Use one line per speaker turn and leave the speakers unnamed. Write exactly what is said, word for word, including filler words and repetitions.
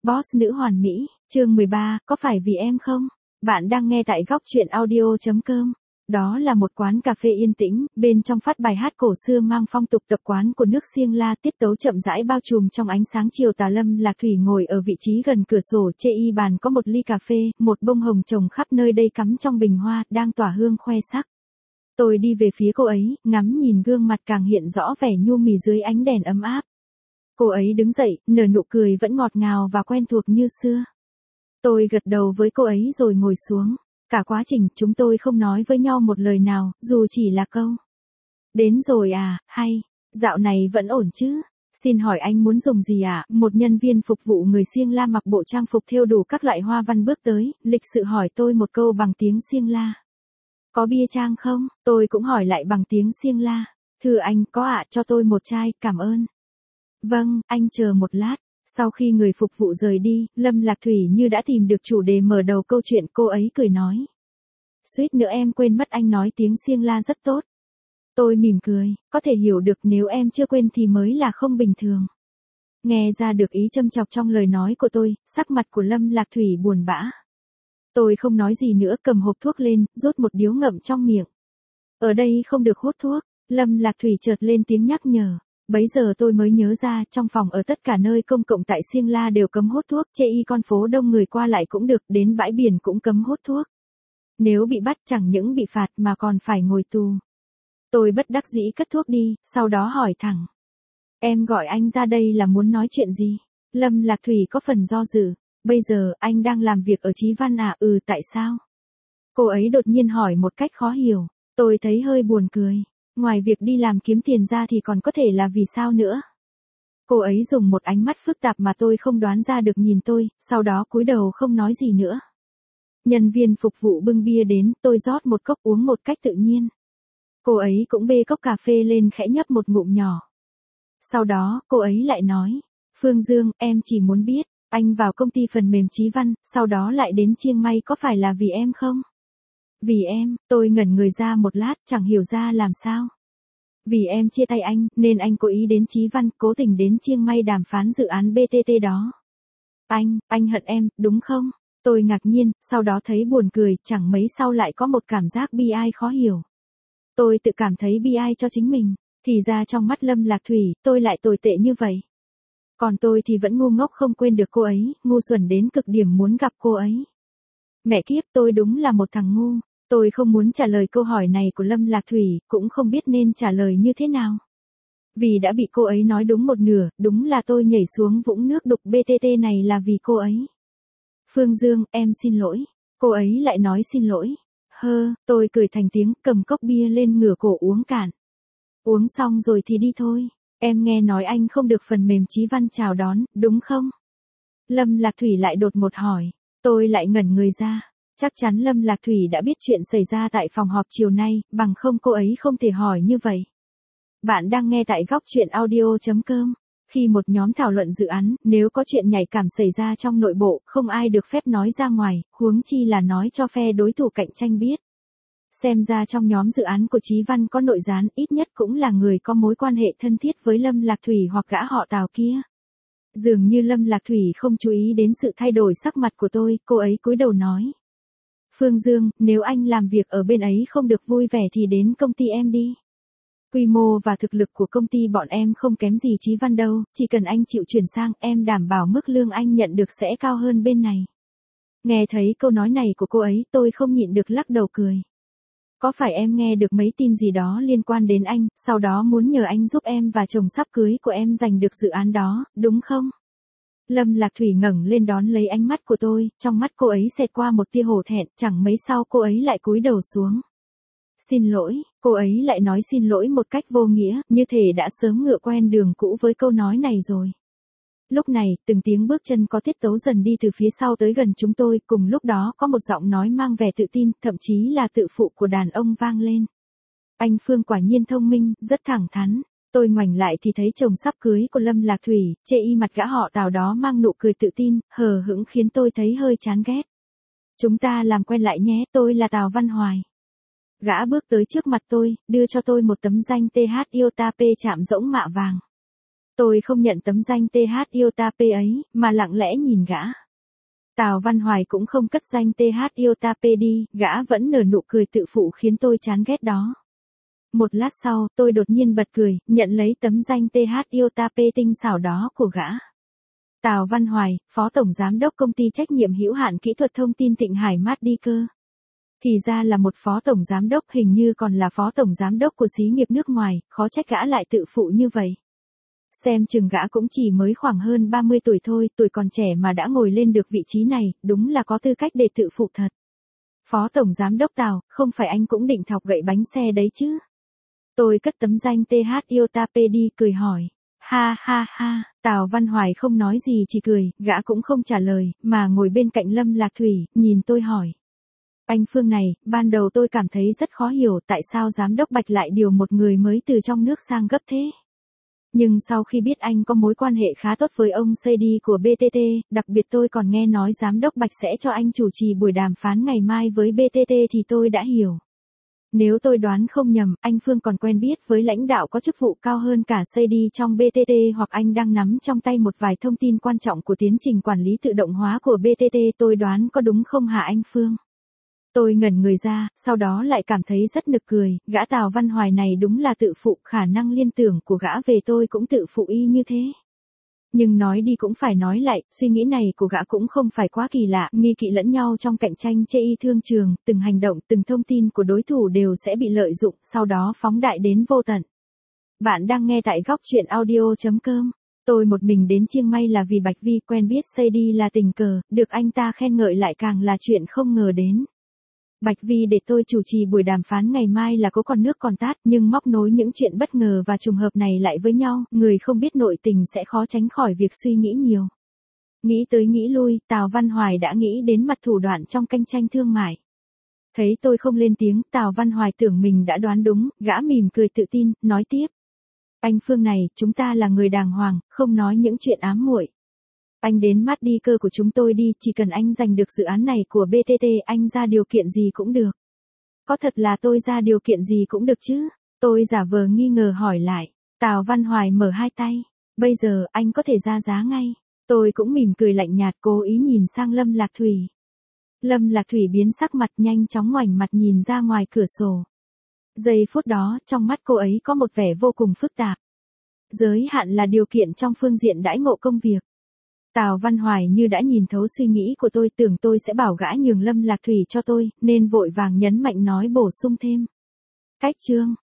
Boss nữ hoàn mỹ, chương mười ba, có phải vì em không? Bạn đang nghe tại góc truyện audio.com. Đó là một quán cà phê yên tĩnh, bên trong phát bài hát cổ xưa mang phong tục tập quán của nước Xiêng La, tiết tấu chậm rãi bao trùm trong ánh sáng chiều tà. Lâm Lạc Thủy ngồi ở vị trí gần cửa sổ, chê y bàn có một ly cà phê, một bông hồng trồng khắp nơi đây cắm trong bình hoa, đang tỏa hương khoe sắc. Tôi đi về phía cô ấy, ngắm nhìn gương mặt càng hiện rõ vẻ nhu mì dưới ánh đèn ấm áp. Cô ấy đứng dậy, nở nụ cười vẫn ngọt ngào và quen thuộc như xưa. Tôi gật đầu với cô ấy rồi ngồi xuống. Cả quá trình, chúng tôi không nói với nhau một lời nào, dù chỉ là câu. Đến rồi à, hay, dạo này vẫn ổn chứ? Xin hỏi anh muốn dùng gì ạ? À? Một nhân viên phục vụ người Xiêng La mặc bộ trang phục thêu đủ các loại hoa văn bước tới, lịch sự hỏi tôi một câu bằng tiếng Xiêng La. Có bia trang không? Tôi cũng hỏi lại bằng tiếng Xiêng La. Thưa anh, có ạ, à, cho tôi một chai, cảm ơn. Vâng, anh chờ một lát. Sau khi người phục vụ rời đi, Lâm Lạc Thủy như đã tìm được chủ đề mở đầu câu chuyện, cô ấy cười nói. Suýt nữa em quên mất anh nói tiếng Xiêng La rất tốt. Tôi mỉm cười, có thể hiểu được nếu em chưa quên thì mới là không bình thường. Nghe ra được ý châm chọc trong lời nói của tôi, sắc mặt của Lâm Lạc Thủy buồn bã. Tôi không nói gì nữa, cầm hộp thuốc lên, rút một điếu ngậm trong miệng. Ở đây không được hút thuốc, Lâm Lạc Thủy chợt lên tiếng nhắc nhở. Bấy giờ tôi mới nhớ ra, trong phòng ở tất cả nơi công cộng tại Xiêng La đều cấm hút thuốc, chê y con phố đông người qua lại cũng được, đến bãi biển cũng cấm hút thuốc. Nếu bị bắt chẳng những bị phạt mà còn phải ngồi tù. Tôi bất đắc dĩ cất thuốc đi, sau đó hỏi thẳng. Em gọi anh ra đây là muốn nói chuyện gì? Lâm Lạc Thủy có phần do dự. Bây giờ, anh đang làm việc ở Chí Văn à? Ừ, tại sao? Cô ấy đột nhiên hỏi một cách khó hiểu. Tôi thấy hơi buồn cười. Ngoài việc đi làm kiếm tiền ra thì còn có thể là vì sao nữa? Cô ấy dùng một ánh mắt phức tạp mà tôi không đoán ra được nhìn tôi, sau đó cúi đầu không nói gì nữa. Nhân viên phục vụ bưng bia đến, tôi rót một cốc uống một cách tự nhiên. Cô ấy cũng bê cốc cà phê lên khẽ nhấp một ngụm nhỏ. Sau đó, cô ấy lại nói, Phương Dương, em chỉ muốn biết, anh vào công ty phần mềm Chí Văn, sau đó lại đến Chiang Mai có phải là vì em không? Vì em, tôi ngẩn người ra một lát, chẳng hiểu ra làm sao. Vì em chia tay anh, nên anh cố ý đến Chí Văn, cố tình đến Chiang Mai đàm phán dự án bê tê tê đó. Anh, anh hận em, đúng không? Tôi ngạc nhiên, sau đó thấy buồn cười, chẳng mấy sau lại có một cảm giác bi ai khó hiểu. Tôi tự cảm thấy bi ai cho chính mình, thì ra trong mắt Lâm Lạc Thủy, tôi lại tồi tệ như vậy. Còn tôi thì vẫn ngu ngốc không quên được cô ấy, ngu xuẩn đến cực điểm muốn gặp cô ấy. Mẹ kiếp, tôi đúng là một thằng ngu. Tôi không muốn trả lời câu hỏi này của Lâm Lạc Thủy, cũng không biết nên trả lời như thế nào. Vì đã bị cô ấy nói đúng một nửa, đúng là tôi nhảy xuống vũng nước đục bê tê tê này là vì cô ấy. Phương Dương, em xin lỗi. Cô ấy lại nói xin lỗi. Hơ, tôi cười thành tiếng, cầm cốc bia lên ngửa cổ uống cạn. Uống xong rồi thì đi thôi. Em nghe nói anh không được phần mềm Chí Văn chào đón, đúng không? Lâm Lạc Thủy lại đột ngột hỏi. Tôi lại ngẩn người ra. Chắc chắn Lâm Lạc Thủy đã biết chuyện xảy ra tại phòng họp chiều nay, bằng không cô ấy không thể hỏi như vậy. Bạn đang nghe tại góc truyện audio.com. Khi một nhóm thảo luận dự án, nếu có chuyện nhạy cảm xảy ra trong nội bộ, không ai được phép nói ra ngoài, huống chi là nói cho phe đối thủ cạnh tranh biết. Xem ra trong nhóm dự án của Chí Văn có nội gián, ít nhất cũng là người có mối quan hệ thân thiết với Lâm Lạc Thủy hoặc gã họ Tào kia. Dường như Lâm Lạc Thủy không chú ý đến sự thay đổi sắc mặt của tôi, cô ấy cúi đầu nói. Phương Dương, nếu anh làm việc ở bên ấy không được vui vẻ thì đến công ty em đi. Quy mô và thực lực của công ty bọn em không kém gì Chí Văn đâu, chỉ cần anh chịu chuyển sang, em đảm bảo mức lương anh nhận được sẽ cao hơn bên này. Nghe thấy câu nói này của cô ấy, tôi không nhịn được lắc đầu cười. Có phải em nghe được mấy tin gì đó liên quan đến anh, sau đó muốn nhờ anh giúp em và chồng sắp cưới của em giành được dự án đó, đúng không? Lâm Lạc Thủy ngẩng lên đón lấy ánh mắt của tôi, trong mắt cô ấy xẹt qua một tia hổ thẹn, chẳng mấy sau cô ấy lại cúi đầu xuống. Xin lỗi, cô ấy lại nói xin lỗi một cách vô nghĩa, như thể đã sớm ngựa quen đường cũ với câu nói này rồi. Lúc này, từng tiếng bước chân có tiết tấu dần đi từ phía sau tới gần chúng tôi, cùng lúc đó có một giọng nói mang vẻ tự tin, thậm chí là tự phụ của đàn ông vang lên. Anh Phương quả nhiên thông minh, rất thẳng thắn. Tôi ngoảnh lại thì thấy chồng sắp cưới của Lâm Lạc Thủy, chê y mặt gã họ Tào đó mang nụ cười tự tin, hờ hững khiến tôi thấy hơi chán ghét. Chúng ta làm quen lại nhé, tôi là Tào Văn Hoài. Gã bước tới trước mặt tôi, đưa cho tôi một tấm danh tê hát Iota P chạm rỗng mạ vàng. Tôi không nhận tấm danh tê hát Iota P ấy, mà lặng lẽ nhìn gã. Tào Văn Hoài cũng không cất danh tê hát Iota P đi, gã vẫn nở nụ cười tự phụ khiến tôi chán ghét đó. Một lát sau, tôi đột nhiên bật cười, nhận lấy tấm danh tê hát Iota P tinh xảo đó của gã. Tào Văn Hoài, Phó Tổng Giám đốc Công ty Trách nhiệm hữu hạn Kỹ thuật Thông tin Thịnh Hải Mát đi cơ. Thì ra là một Phó Tổng Giám đốc, hình như còn là Phó Tổng Giám đốc của xí nghiệp nước ngoài, khó trách gã lại tự phụ như vậy. Xem chừng gã cũng chỉ mới khoảng hơn ba mươi tuổi thôi, tuổi còn trẻ mà đã ngồi lên được vị trí này, đúng là có tư cách để tự phụ thật. Phó Tổng Giám đốc Tào, không phải anh cũng định thọc gậy bánh xe đấy chứ? Tôi cất tấm danh tê hát Iota P đi, cười hỏi. Ha ha ha, Tào Văn Hoài không nói gì chỉ cười, gã cũng không trả lời, mà ngồi bên cạnh Lâm Lạc Thủy, nhìn tôi hỏi. Anh Phương này, ban đầu tôi cảm thấy rất khó hiểu tại sao Giám đốc Bạch lại điều một người mới từ trong nước sang gấp thế. Nhưng sau khi biết anh có mối quan hệ khá tốt với ông xê đê của bê tê tê, đặc biệt tôi còn nghe nói Giám đốc Bạch sẽ cho anh chủ trì buổi đàm phán ngày mai với bê tê tê thì tôi đã hiểu. Nếu tôi đoán không nhầm, anh Phương còn quen biết với lãnh đạo có chức vụ cao hơn cả xê đê trong bê tê tê, hoặc anh đang nắm trong tay một vài thông tin quan trọng của tiến trình quản lý tự động hóa của bê tê tê, tôi đoán có đúng không hả anh Phương? Tôi ngẩn người ra, sau đó lại cảm thấy rất nực cười, gã Tào Văn Hoài này đúng là tự phụ, khả năng liên tưởng của gã về tôi cũng tự phụ y như thế. Nhưng nói đi cũng phải nói lại, suy nghĩ này của gã cũng không phải quá kỳ lạ, nghi kỵ lẫn nhau trong cạnh tranh chê y thương trường, từng hành động, từng thông tin của đối thủ đều sẽ bị lợi dụng, sau đó phóng đại đến vô tận. Bạn đang nghe tại góc truyện audio chấm com. Tôi một mình đến Chiang Mai là vì Bạch Vi, quen biết xê đê là tình cờ, được anh ta khen ngợi lại càng là chuyện không ngờ đến. Bạch Vi để tôi chủ trì buổi đàm phán ngày mai là có còn nước còn tát, nhưng móc nối những chuyện bất ngờ và trùng hợp này lại với nhau, người không biết nội tình sẽ khó tránh khỏi việc suy nghĩ nhiều. Nghĩ tới nghĩ lui, Tào Văn Hoài đã nghĩ đến mặt thủ đoạn trong cạnh tranh thương mại. Thấy tôi không lên tiếng, Tào Văn Hoài tưởng mình đã đoán đúng, gã mỉm cười tự tin, nói tiếp. Anh Phương này, chúng ta là người đàng hoàng, không nói những chuyện ám muội. Anh đến Mát đi cơ của chúng tôi đi, chỉ cần anh giành được dự án này của bê tê tê, anh ra điều kiện gì cũng được. Có thật là tôi ra điều kiện gì cũng được chứ? Tôi giả vờ nghi ngờ hỏi lại. Tào Văn Hoài mở hai tay. Bây giờ, anh có thể ra giá ngay. Tôi cũng mỉm cười lạnh nhạt, cố ý nhìn sang Lâm Lạc Thủy. Lâm Lạc Thủy biến sắc mặt, nhanh chóng ngoảnh mặt nhìn ra ngoài cửa sổ. Giây phút đó, trong mắt cô ấy có một vẻ vô cùng phức tạp. Giới hạn là điều kiện trong phương diện đãi ngộ công việc. Tào Văn Hoài như đã nhìn thấu suy nghĩ của tôi, tưởng tôi sẽ bảo gã nhường Lâm Lạc Thủy cho tôi, nên vội vàng nhấn mạnh nói bổ sung thêm. Cách chương